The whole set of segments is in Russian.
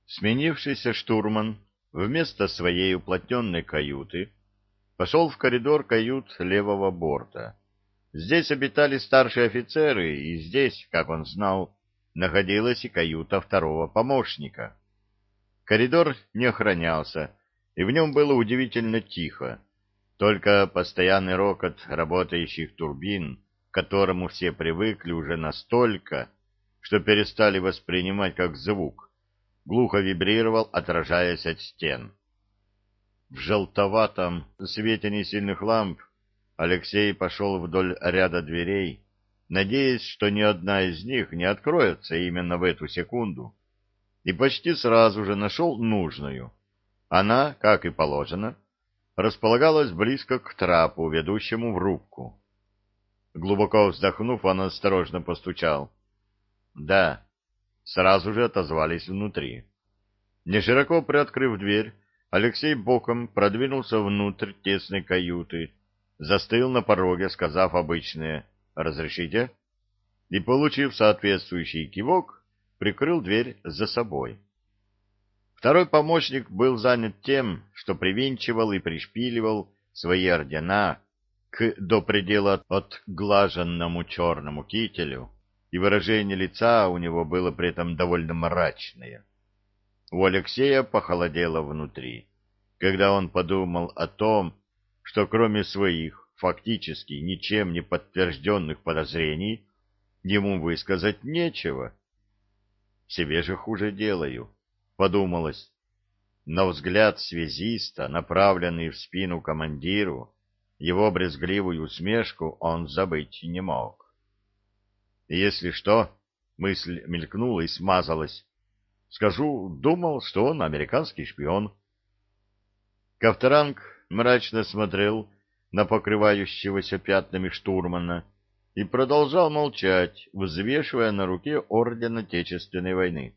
Сменившийся штурман вместо своей уплотненной каюты пошел в коридор кают левого борта. Здесь обитали старшие офицеры, и здесь, как он знал, находилась и каюта второго помощника. Коридор не охранялся, и в нем было удивительно тихо. Только постоянный рокот работающих турбин, к которому все привыкли уже настолько, что перестали воспринимать как звук, глухо вибрировал, отражаясь от стен. В желтоватом свете несильных ламп Алексей пошел вдоль ряда дверей, надеясь, что ни одна из них не откроется именно в эту секунду, и почти сразу же нашел нужную. Она, как и положено, располагалась близко к трапу, ведущему в рубку. Глубоко вздохнув, он осторожно постучал. «Да», — сразу же отозвались внутри. Нешироко приоткрыв дверь, Алексей боком продвинулся внутрь тесной каюты, застыл на пороге, сказав обычное «Разрешите?» и, получив соответствующий кивок, прикрыл дверь за собой. Второй помощник был занят тем, что привинчивал и пришпиливал свои ордена к до предела отглаженному черному кителю, и выражение лица у него было при этом довольно мрачное. У Алексея похолодело внутри, когда он подумал о том, что кроме своих фактически ничем не подтвержденных подозрений ему высказать нечего. «Себе же хуже делаю», — подумалось. Но взгляд связиста, направленный в спину командиру, его брезгливую усмешку он забыть не мог. Если что, мысль мелькнула и смазалась. Скажу, думал, что он американский шпион. Ковторанг мрачно смотрел на покрывающегося пятнами штурмана и продолжал молчать, взвешивая на руке орден Отечественной войны.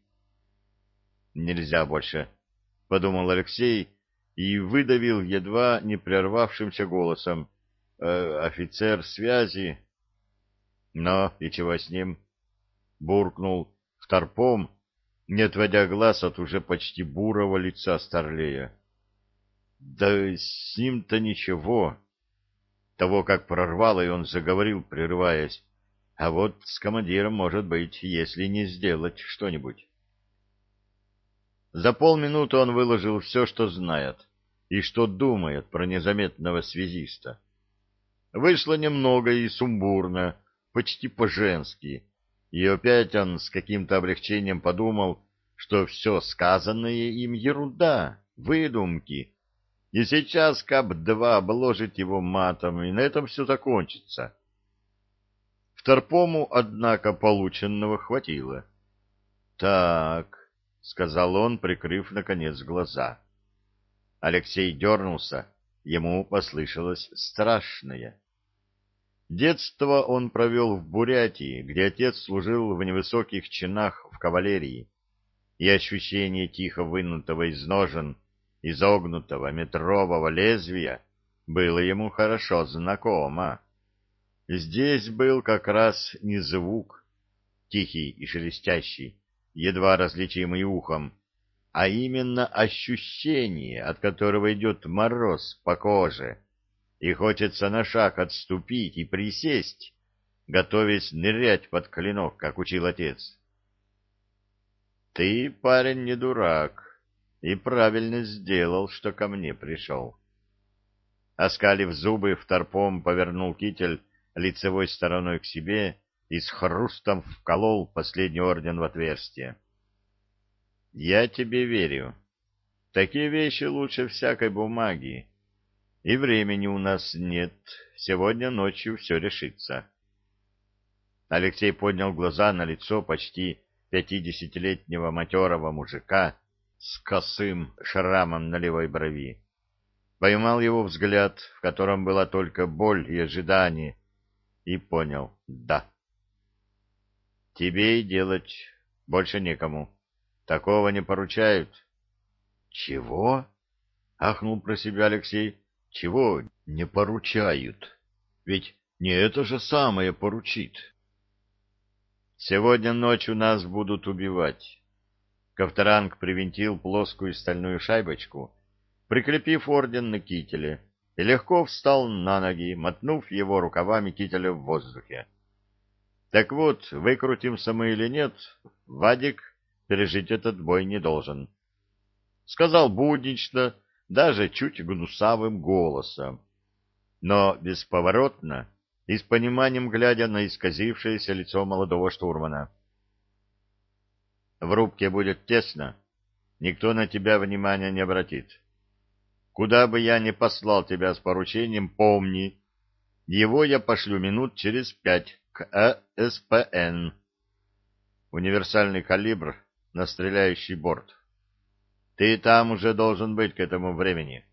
«Нельзя больше», — подумал Алексей и выдавил едва не прервавшимся голосом. «Офицер связи». «Но и чего с ним?» — буркнул Старпом, не отводя глаз от уже почти бурого лица старлея. «Да с ним-то ничего». Того, как прорвало, и он заговорил, прерываясь. «А вот с командиром, может быть, если не сделать что-нибудь». За полминуты он выложил все, что знает и что думает про незаметного связиста. Вышло немного и сумбурно, почти по-женски, и опять он с каким-то облегчением подумал, что все сказанное им ерунда, выдумки, и сейчас КАП-2 обложит его матом, и на этом все закончится. Вторпому, однако, полученного хватило. «Так», — сказал он, прикрыв, наконец, глаза. Алексей дернулся, ему послышалось страшное. Детство он провел в Бурятии, где отец служил в невысоких чинах в кавалерии, и ощущение тихо вынутого из ножен, изогнутого метрового лезвия было ему хорошо знакомо. Здесь был как раз не звук, тихий и шелестящий, едва различимый ухом, а именно ощущение, от которого идет мороз по коже, и хочется на шаг отступить и присесть, готовясь нырять под клинок, как учил отец. «Ты, парень, не дурак, и правильно сделал, что ко мне пришел». Оскалив зубы, Вторпом повернул китель лицевой стороной к себе и с хрустом вколол последний орден в отверстие. «Я тебе верю. Такие вещи лучше всякой бумаги. И времени у нас нет. Сегодня ночью все решится». Алексей поднял глаза на лицо почти 50-летнего матерого мужика с косым шрамом на левой брови. Поймал его взгляд, в котором была только боль и ожидание, и понял — да. «Тебе и делать больше некому. Такого не поручают». «Чего?» — ахнул про себя Алексей. «Чего не поручают? Ведь не это же самое поручит». «Сегодня ночью нас будут убивать. Ковторанг привинтил плоскую стальную шайбочку, прикрепив орден на кителе, и легко встал на ноги, мотнув его рукавами кителя в воздухе. Так вот, выкрутимся мы или нет, Вадик пережить этот бой не должен. Сказал буднично, даже чуть гнусавым голосом, но бесповоротно и с пониманием глядя на исказившееся лицо молодого штурмана. В рубке будет тесно, никто на тебя внимания не обратит. Куда бы я ни послал тебя с поручением, помни, его я пошлю минут через 5 к СПН. Универсальный калибр на стреляющий борт. Ты там уже должен быть к этому времени.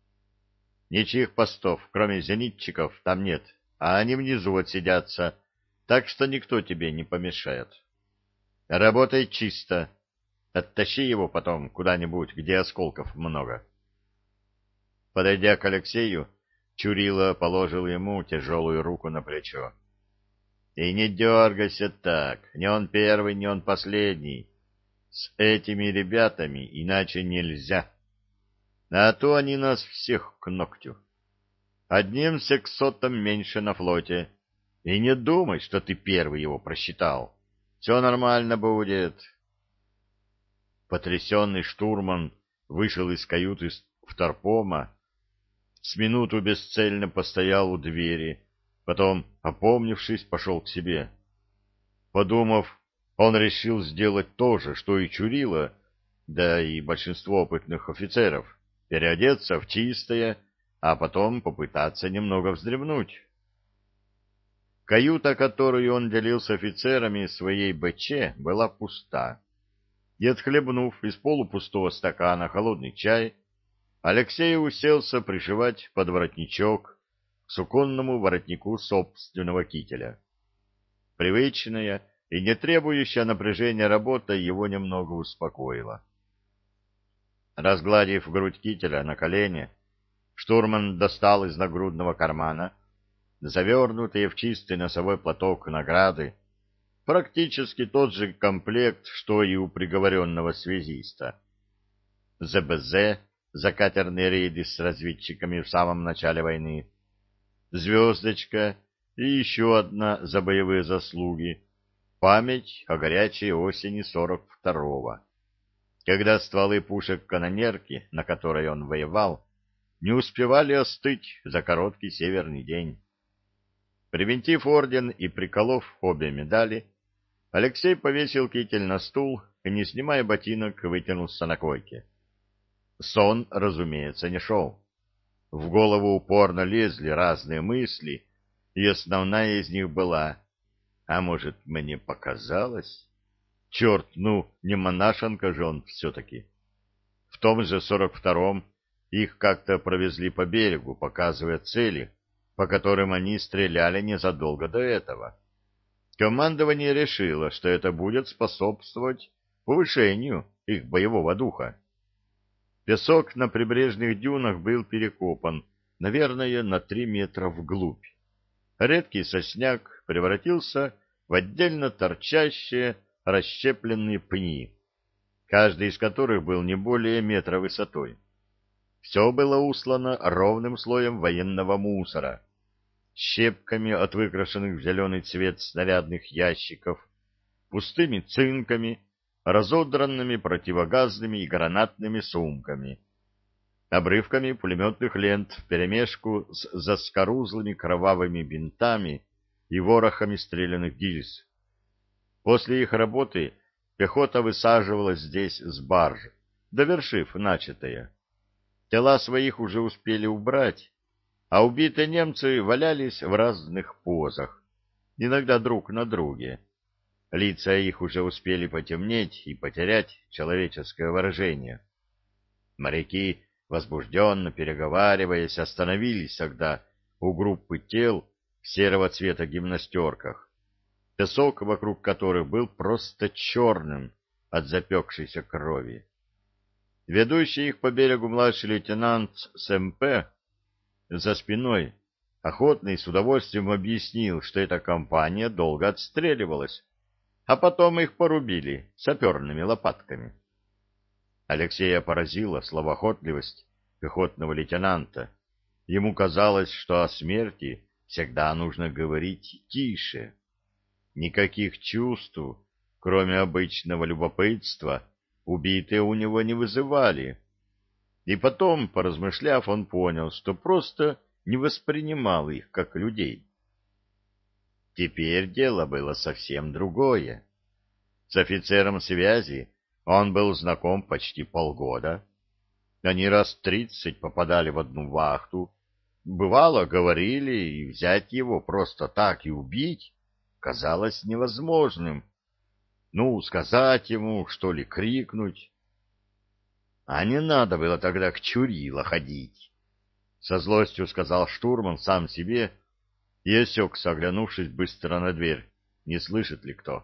Ничьих постов, кроме зенитчиков, там нет, а они внизу отсидятся, так что никто тебе не помешает. Работай чисто. Оттащи его потом куда-нибудь, где осколков много. Подойдя к Алексею, Чурила положил ему тяжелую руку на плечо. — И не дергайся так, не он первый, не он последний. С этими ребятами иначе нельзя. А то они нас всех к ногтю. Одним сексотом меньше на флоте. И не думай, что ты первый его просчитал. Все нормально будет. Потрясенный штурман вышел из каюты вторпома, с минуту бесцельно постоял у двери, потом, опомнившись, пошел к себе. Подумав, он решил сделать то же, что и Чурила, да и большинство опытных офицеров, переодеться в чистое, а потом попытаться немного вздремнуть. Каюта, которую он делил с офицерами своей БЧ, была пуста. И, отхлебнув из полупустого стакана холодный чай, Алексей уселся пришивать подворотничок к суконному воротнику собственного кителя. Привычная и не требующая напряжения работа его немного успокоила. Разгладив грудь кителя на колене, штурман достал из нагрудного кармана завернутые в чистый носовой платок награды, практически тот же комплект, что и у приговоренного связиста. ЗБЗ за катерные рейды с разведчиками в самом начале войны, звездочка и еще одна за боевые заслуги, память о горячей осени 42-го, когда стволы пушек канонерки, на которой он воевал, не успевали остыть за короткий северный день. Привинтив орден и приколов обе медали, Алексей повесил китель на стул и, не снимая ботинок, вытянулся на койке. Сон, разумеется, не шел. В голову упорно лезли разные мысли, и основная из них была: а может, мне показалось? Черт, ну, не монашенка же он все-таки. В том же 42-м их как-то провезли по берегу, показывая цели, по которым они стреляли незадолго до этого. Командование решило, что это будет способствовать повышению их боевого духа. Песок на прибрежных дюнах был перекопан, наверное, на 3 метра вглубь. Редкий сосняк превратился в отдельно торчащие расщепленные пни, каждый из которых был не более метра высотой. Все было услано ровным слоем военного мусора, щепками от выкрашенных в зеленый цвет снарядных ящиков, пустыми цинками, разодранными противогазными и гранатными сумками, обрывками пулеметных лент вперемешку с заскорузлыми кровавыми бинтами и ворохами стрелянных гильз. После их работы пехота высаживалась здесь с барж, довершив начатое. Тела своих уже успели убрать, а убитые немцы валялись в разных позах, иногда друг на друге. Лица их уже успели потемнеть и потерять человеческое выражение. Моряки, возбужденно переговариваясь, остановились тогда у группы тел в серого цвета гимнастерках, песок вокруг которых был просто черным от запекшейся крови. Ведущий их по берегу младший лейтенант с МП за спиной охотно и с удовольствием объяснил, что эта компания долго отстреливалась, а потом их порубили саперными лопатками. Алексея поразила словоохотливость пехотного лейтенанта. Ему казалось, что о смерти всегда нужно говорить тише. Никаких чувств, кроме обычного любопытства, убитые у него не вызывали. И потом, поразмышляв, он понял, что просто не воспринимал их как людей. Теперь дело было совсем другое. С офицером связи он был знаком почти полгода. Они раз 30 попадали в одну вахту. Бывало, говорили, и взять его просто так и убить казалось невозможным. Ну, сказать ему, что ли, крикнуть. А не надо было тогда к Чурило ходить. Со злостью сказал штурман сам себе и осекся, оглянувшись быстро на дверь. Не слышит ли кто?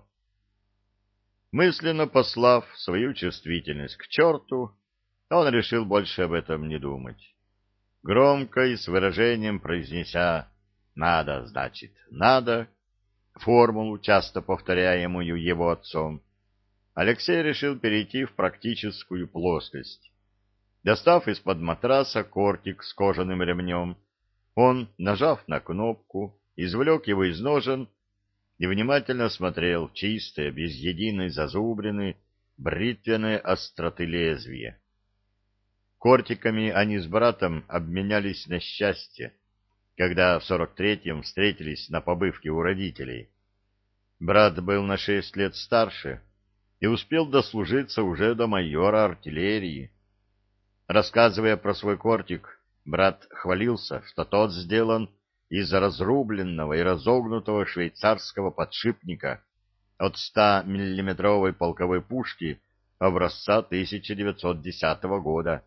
Мысленно послав свою чувствительность к черту, он решил больше об этом не думать. Громко и с выражением произнеся «надо, значит, надо», формулу, часто повторяемую его отцом, Алексей решил перейти в практическую плоскость. Достав из-под матраса кортик с кожаным ремнем, он, нажав на кнопку, извлек его из ножен и внимательно смотрел в чистое, без единой зазубрины, бритвенной остроты лезвия. Кортиками они с братом обменялись на счастье, когда в 43-м встретились на побывке у родителей. Брат был на 6 лет старше и успел дослужиться уже до майора артиллерии. Рассказывая про свой кортик, брат хвалился, что тот сделан из разрубленного и разогнутого швейцарского подшипника от 100-миллиметровой полковой пушки образца 1910 года.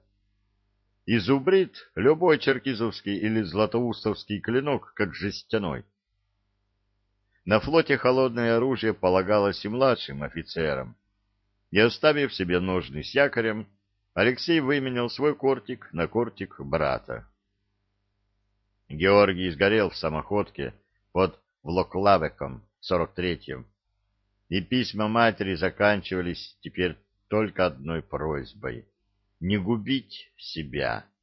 Изубрит любой черкизовский или златоустовский клинок, как жестяной. На флоте холодное оружие полагалось и младшим офицерам. И оставив себе ножны с якорем, Алексей выменял свой кортик на кортик брата. Георгий сгорел в самоходке под Влоклавеком в 43-м, и письма матери заканчивались теперь только одной просьбой — не губить себя.